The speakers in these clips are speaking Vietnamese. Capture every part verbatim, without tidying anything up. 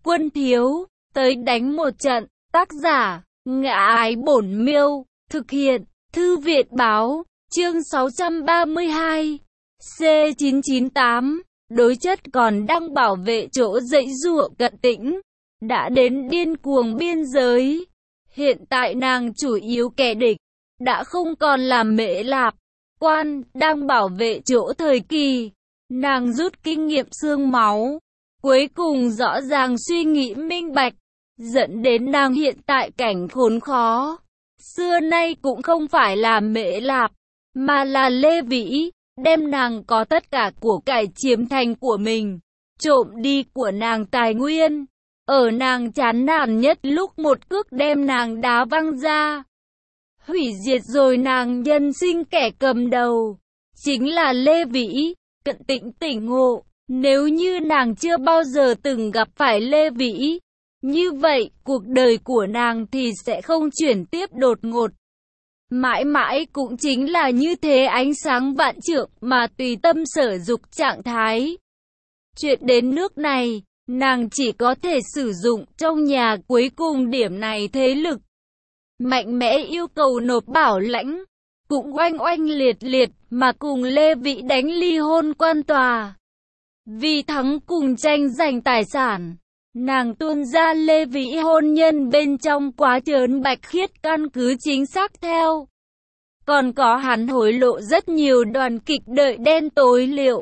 Quân thiếu, tới đánh một trận. Tác giả, Ngã Ái Bổn Miêu. Thực hiện, Thư viện Báo. Chương sáu trăm ba mươi hai. C chín chín tám. Đối chất còn đang bảo vệ chỗ dãy giụa Cận Tĩnh. Đã đến điên cuồng biên giới. Hiện tại nàng chủ yếu kẻ địch đã không còn là Mễ Lạp Quan đang bảo vệ chỗ thời kỳ. Nàng rút kinh nghiệm xương máu, cuối cùng rõ ràng suy nghĩ minh bạch, dẫn đến nàng hiện tại cảnh khốn khó. Xưa nay cũng không phải là Mễ Lạp, mà là Lê Vĩ, đem nàng có tất cả của cải chiếm thành của mình, trộm đi của nàng tài nguyên. Ở nàng chán nản nhất lúc một cước đem nàng đá văng ra, hủy diệt rồi nàng nhân sinh kẻ cầm đầu chính là Lê Vĩ. Cận Tĩnh tỉnh ngộ, nếu như nàng chưa bao giờ từng gặp phải Lê Vĩ, như vậy cuộc đời của nàng thì sẽ không chuyển tiếp đột ngột. Mãi mãi cũng chính là như thế, ánh sáng vạn trượng mà tùy tâm sở dục trạng thái. Chuyện đến nước này, nàng chỉ có thể sử dụng trong nhà cuối cùng điểm này thế lực. Mạnh mẽ yêu cầu nộp bảo lãnh, cũng oanh oanh liệt liệt mà cùng Lê Vĩ đánh ly hôn quan tòa. Vì thắng cùng tranh giành tài sản, nàng tuôn ra Lê Vĩ hôn nhân bên trong quá trớn Bạch Khiết căn cứ chính xác theo. Còn có hắn hối lộ rất nhiều đoàn kịch đợi đen tối liệu.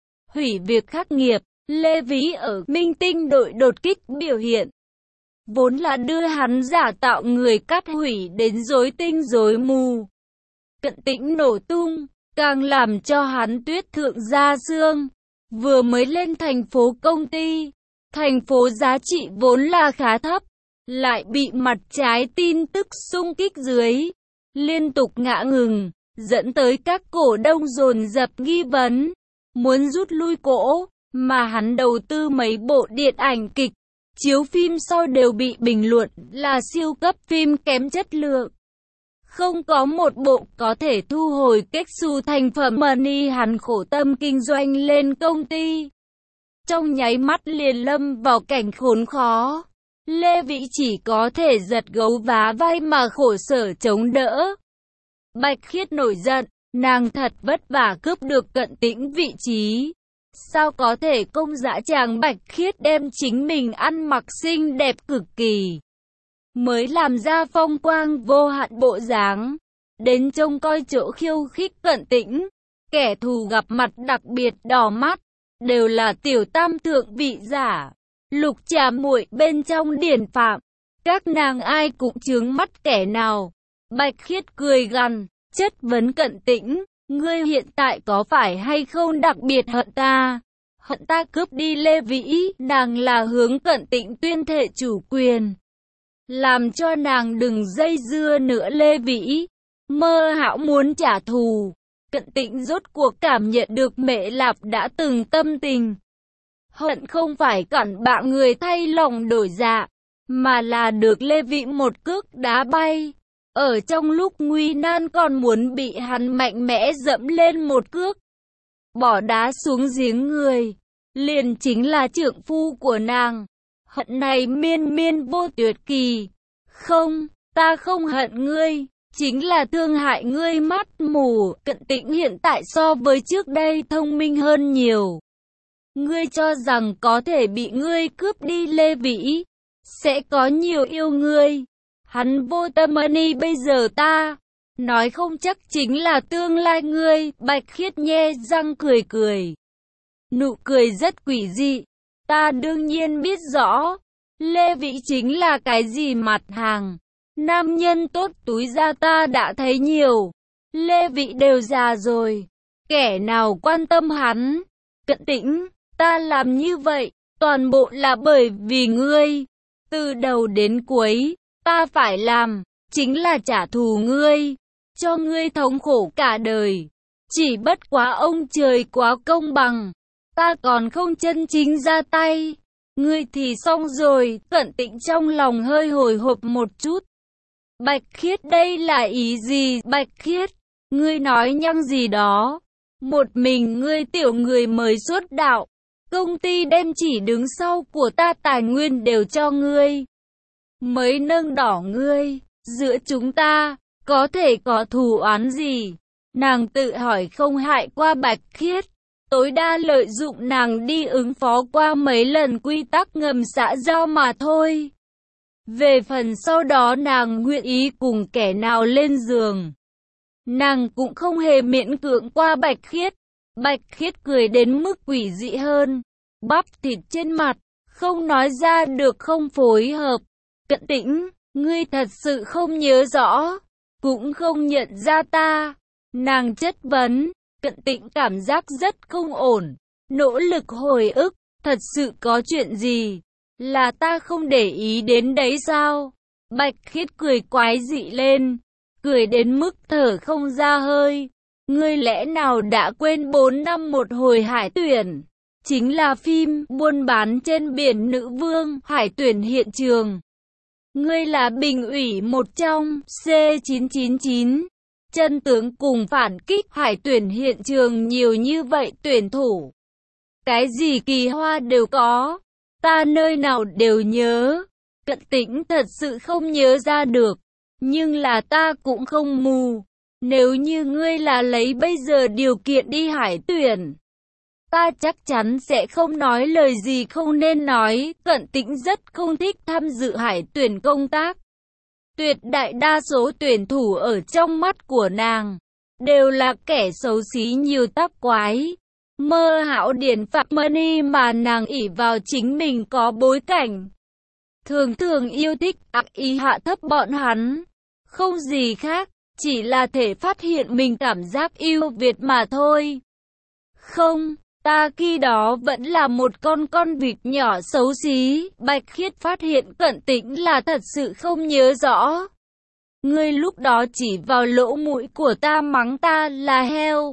Hủy việc khắc nghiệp, Lê Vĩ ở Minh Tinh đội đột kích biểu hiện, vốn là đưa hắn giả tạo người cắt hủy đến rối tinh rối mù. Cận Tĩnh nổ tung, càng làm cho hắn tuyết thượng da xương. Vừa mới lên thành phố công ty, thành phố giá trị vốn là khá thấp, lại bị mặt trái tin tức xung kích dưới, liên tục ngã ngừng, dẫn tới các cổ đông dồn dập nghi vấn, muốn rút lui cổ, mà hắn đầu tư mấy bộ điện ảnh kịch, chiếu phim sau đều bị bình luận là siêu cấp phim kém chất lượng. Không có một bộ có thể thu hồi kết xu thành phẩm money, hắn khổ tâm kinh doanh lên công ty, trong nháy mắt liền lâm vào cảnh khốn khó. Lê Vĩ chỉ có thể giật gấu vá vai mà khổ sở chống đỡ. Bạch Khiết nổi giận, nàng thật vất vả cướp được Cận Tĩnh vị trí, sao có thể công dã tràng Bạch Khiết đem chính mình ăn mặc xinh đẹp cực kỳ, mới làm ra phong quang vô hạn bộ dáng, đến trông coi chỗ khiêu khích Cận Tĩnh. Kẻ thù gặp mặt đặc biệt đỏ mắt, đều là tiểu tam thượng vị giả, lục trà muội bên trong điển phạm, các nàng ai cũng chướng mắt kẻ nào. Bạch Khiết cười gằn, chất vấn Cận Tĩnh, ngươi hiện tại có phải hay không đặc biệt hận ta? Hận ta cướp đi Lê Vĩ? Nàng là hướng Cận Tĩnh tuyên thệ chủ quyền, làm cho nàng đừng dây dưa nữa Lê Vĩ. Mơ hão muốn trả thù. Cận Tĩnh rốt cuộc cảm nhận được Mễ Lạp đã từng tâm tình. Hận không phải cản bạ người thay lòng đổi dạ, mà là được Lê Vĩ một cước đá bay. Ở trong lúc nguy nan còn muốn bị hắn mạnh mẽ dẫm lên một cước, bỏ đá xuống giếng người, liền chính là trượng phu của nàng. Hận này miên miên vô tuyệt kỳ. Không, ta không hận ngươi, chính là thương hại ngươi mắt mù. Cận Tĩnh hiện tại so với trước đây thông minh hơn nhiều. Ngươi cho rằng có thể bị ngươi cướp đi Lê Vĩ, sẽ có nhiều yêu ngươi. Hắn vô tâm money bây giờ ta, nói không chắc chính là tương lai ngươi. Bạch Khiết nhe răng cười cười, nụ cười rất quỷ dị. Ta đương nhiên biết rõ, Lê Vĩ chính là cái gì mặt hàng. Nam nhân tốt túi ra ta đã thấy nhiều. Lê Vĩ đều già rồi, kẻ nào quan tâm hắn. Cận Tĩnh, ta làm như vậy, toàn bộ là bởi vì ngươi. Từ đầu đến cuối, ta phải làm, chính là trả thù ngươi, cho ngươi thống khổ cả đời. Chỉ bất quá ông trời quá công bằng, ta còn không chân chính ra tay, ngươi thì xong rồi. Cận Tĩnh trong lòng hơi hồi hộp một chút. Bạch Khiết đây là ý gì? Bạch Khiết, ngươi nói nhăng gì đó? Một mình ngươi tiểu người mới xuất đạo, Công ty đem chỉ đứng sau của ta tài nguyên đều cho ngươi. Mới nâng đỏ ngươi, giữa chúng ta, có thể có thù oán gì? Nàng tự hỏi không hại qua Bạch Khiết. Tối đa lợi dụng nàng đi ứng phó qua mấy lần quy tắc ngầm xã giao mà thôi. Về phần sau đó nàng nguyện ý cùng kẻ nào lên giường, nàng cũng không hề miễn cưỡng qua Bạch Khiết. Bạch Khiết cười đến mức quỷ dị hơn. Bắp thịt trên mặt, không nói ra được không phối hợp. Cận Tĩnh, ngươi thật sự không nhớ rõ, cũng không nhận ra ta. Nàng chất vấn. Cận Tĩnh cảm giác rất không ổn, nỗ lực hồi ức, thật sự có chuyện gì? Là ta không để ý đến đấy sao? Bạch Khiết cười quái dị lên, cười đến mức thở không ra hơi. Ngươi lẽ nào đã quên bốn năm một hồi hải tuyển? Chính là phim buôn bán trên biển nữ vương hải tuyển hiện trường. Ngươi là bình ủy một trong C chín chín chín. Chân tướng cùng phản kích hải tuyển hiện trường nhiều như vậy tuyển thủ. Cái gì kỳ hoa đều có. Ta nơi nào đều nhớ. Cận Tĩnh thật sự không nhớ ra được. Nhưng là ta cũng không mù. Nếu như ngươi là lấy bây giờ điều kiện đi hải tuyển, ta chắc chắn sẽ không nói lời gì không nên nói. Cận Tĩnh rất không thích tham dự hải tuyển công tác. Tuyệt đại đa số tuyển thủ ở trong mắt của nàng đều là kẻ xấu xí nhiều tác quái, mơ hão điển phạm money mà nàng ỷ vào chính mình có bối cảnh. Thường thường yêu thích ác ý hạ thấp bọn hắn, không gì khác, chỉ là thể phát hiện mình cảm giác yêu Việt mà thôi. Không, ta khi đó vẫn là một con con vịt nhỏ xấu xí. Bạch Khiết phát hiện Cận Tĩnh là thật sự không nhớ rõ. Ngươi lúc đó chỉ vào lỗ mũi của ta mắng ta là heo.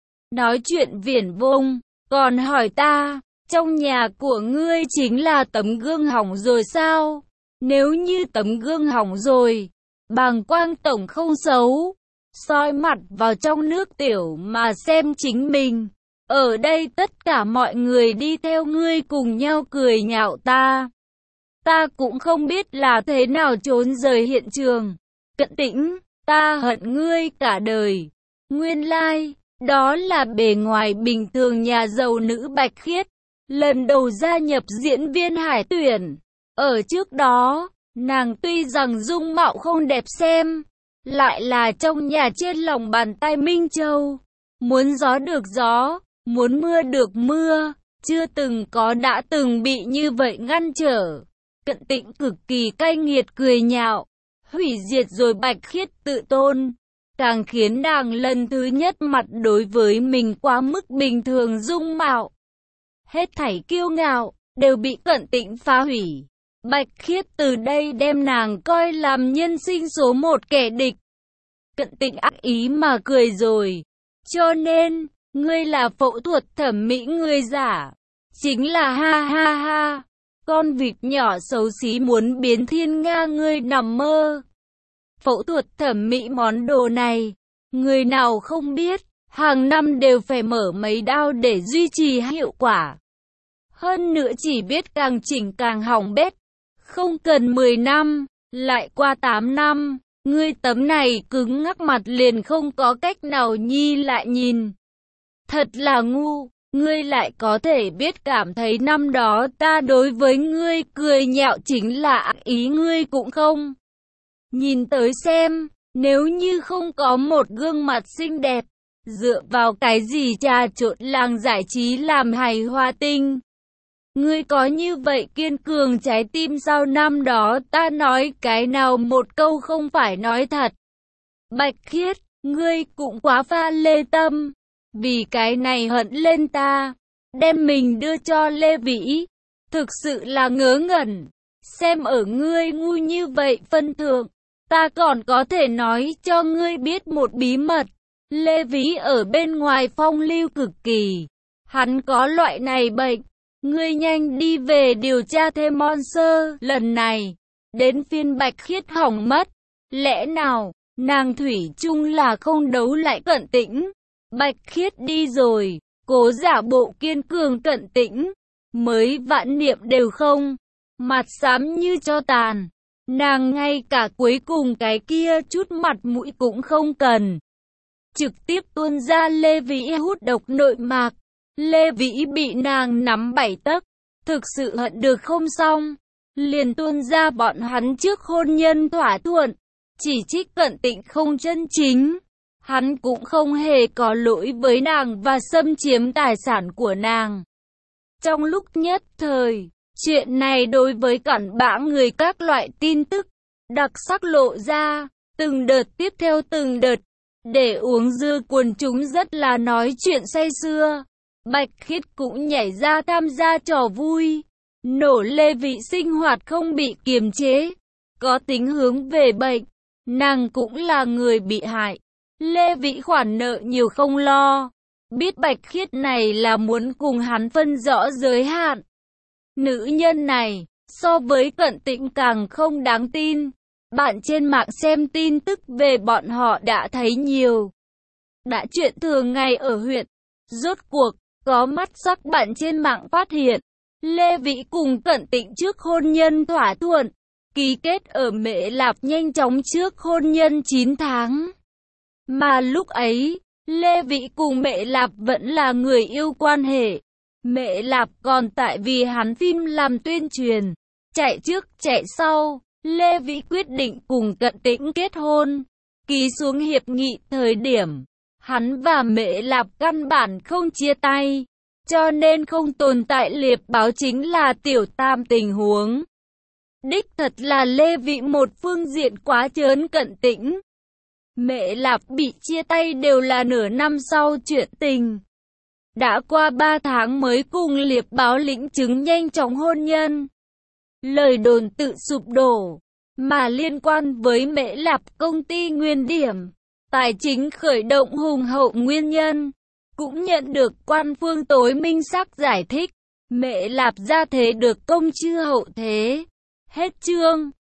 Nói chuyện viển vông, còn hỏi ta, trong nhà của ngươi chính là tấm gương hỏng rồi sao? Nếu như tấm gương hỏng rồi, bàng quang tổng không xấu, soi mặt vào trong nước tiểu mà xem chính mình. Ở đây tất cả mọi người đi theo ngươi cùng nhau cười nhạo ta. Ta cũng không biết là thế nào trốn rời hiện trường. Cận Tĩnh, ta hận ngươi cả đời. Nguyên lai, like, đó là bề ngoài bình thường nhà giàu nữ Bạch Khiết. Lần đầu gia nhập diễn viên hải tuyển. Ở trước đó, nàng tuy rằng dung mạo không đẹp xem, lại là trong nhà trên lòng bàn tay Minh Châu. Muốn gió được gió, muốn mưa được mưa, chưa từng có đã từng bị như vậy ngăn trở. Cận Tĩnh cực kỳ cay nghiệt cười nhạo, hủy diệt rồi Bạch Khiết tự tôn, càng khiến nàng lần thứ nhất mặt đối với mình quá mức bình thường dung mạo. Hết thảy kiêu ngạo, đều bị Cận Tĩnh phá hủy. Bạch Khiết từ đây đem nàng coi làm nhân sinh số một kẻ địch. Cận Tĩnh ác ý mà cười rồi. Cho nên, ngươi là phẫu thuật thẩm mỹ ngươi giả. Chính là ha ha ha. Con vịt nhỏ xấu xí muốn biến thiên nga ngươi nằm mơ. Phẫu thuật thẩm mỹ món đồ này, người nào không biết, hàng năm đều phải mở mấy đao để duy trì hiệu quả. Hơn nữa chỉ biết càng chỉnh càng hỏng bét. Không cần mười năm, lại qua tám năm, ngươi tấm này cứng ngắc mặt liền không có cách nào nhi lại nhìn. Thật là ngu, ngươi lại có thể biết cảm thấy năm đó ta đối với ngươi cười nhạo chính là ác ý ngươi cũng không. Nhìn tới xem, nếu như không có một gương mặt xinh đẹp, dựa vào cái gì trà trộn làng giải trí làm hài hoa tinh. Ngươi có như vậy kiên cường trái tim sao năm đó ta nói cái nào một câu không phải nói thật. Bạch Khiết, ngươi cũng quá pha lê tâm. Vì cái này hận lên ta, đem mình đưa cho Lê Vĩ. Thực sự là ngớ ngẩn. Xem ở ngươi ngu như vậy phân thượng, ta còn có thể nói cho ngươi biết một bí mật. Lê Vĩ ở bên ngoài phong lưu cực kỳ. Hắn có loại này bệnh. Ngươi nhanh đi về điều tra thêm Monster lần này. Đến phiên Bạch Khiết hỏng mất. Lẽ nào, nàng thủy chung là không đấu lại Cận Tĩnh. Bạch Khiết đi rồi, cố giả bộ kiên cường Cận Tĩnh. mới vạn niệm đều không, mặt xám như tro tàn. Nàng ngay cả cuối cùng cái kia chút mặt mũi cũng không cần. Trực tiếp tuôn ra Lê Vĩ hút độc nội mạc. Lê Vĩ bị nàng nắm bảy tấc, thực sự hận được không xong. Liền tuôn ra bọn hắn trước hôn nhân thỏa thuận, chỉ trích Cận Tịnh không chân chính. Hắn cũng không hề có lỗi với nàng và xâm chiếm tài sản của nàng. Trong lúc nhất thời, chuyện này đối với cặn bã người các loại tin tức, đặc sắc lộ ra, từng đợt tiếp theo từng đợt, để uống dưa quần chúng rất là nói chuyện say sưa. Bạch Khiết cũng nhảy ra tham gia trò vui, nổ Lê Vĩ sinh hoạt không bị kiềm chế, có tính hướng về bệnh, nàng cũng là người bị hại. Lê Vĩ khoản nợ nhiều không lo, biết Bạch Khiết này là muốn cùng hắn phân rõ giới hạn. Nữ nhân này, so với Cận Tịnh càng không đáng tin. Bạn trên mạng xem tin tức về bọn họ đã thấy nhiều. Đã chuyện thường ngày ở huyện, rốt cuộc, có mắt sắc bạn trên mạng phát hiện, Lê Vĩ cùng Cận Tịnh trước hôn nhân thỏa thuận, ký kết ở Mễ Lạp nhanh chóng trước hôn nhân chín tháng. Mà lúc ấy, Lê Vĩ cùng Mễ Lạp vẫn là người yêu quan hệ. Mễ Lạp còn tại vì hắn phim làm tuyên truyền, chạy trước chạy sau, Lê Vĩ quyết định cùng Cận Tĩnh kết hôn. Ký xuống hiệp nghị thời điểm, hắn và Mễ Lạp căn bản không chia tay, cho nên không tồn tại liệp báo chính là tiểu tam tình huống. Đích thật là Lê Vĩ một phương diện quá chớn Cận Tĩnh. Mễ Lạp bị chia tay đều là nửa năm sau chuyện tình. Đã qua ba tháng mới cùng liệp báo lĩnh chứng nhanh chóng hôn nhân. Lời đồn tự sụp đổ, mà liên quan với Mễ Lạp công ty Nguyên Điểm, tài chính khởi động hùng hậu nguyên nhân, cũng nhận được quan phương tối minh xác giải thích. Mễ Lạp gia thế được công chư hậu thế. Hết chương.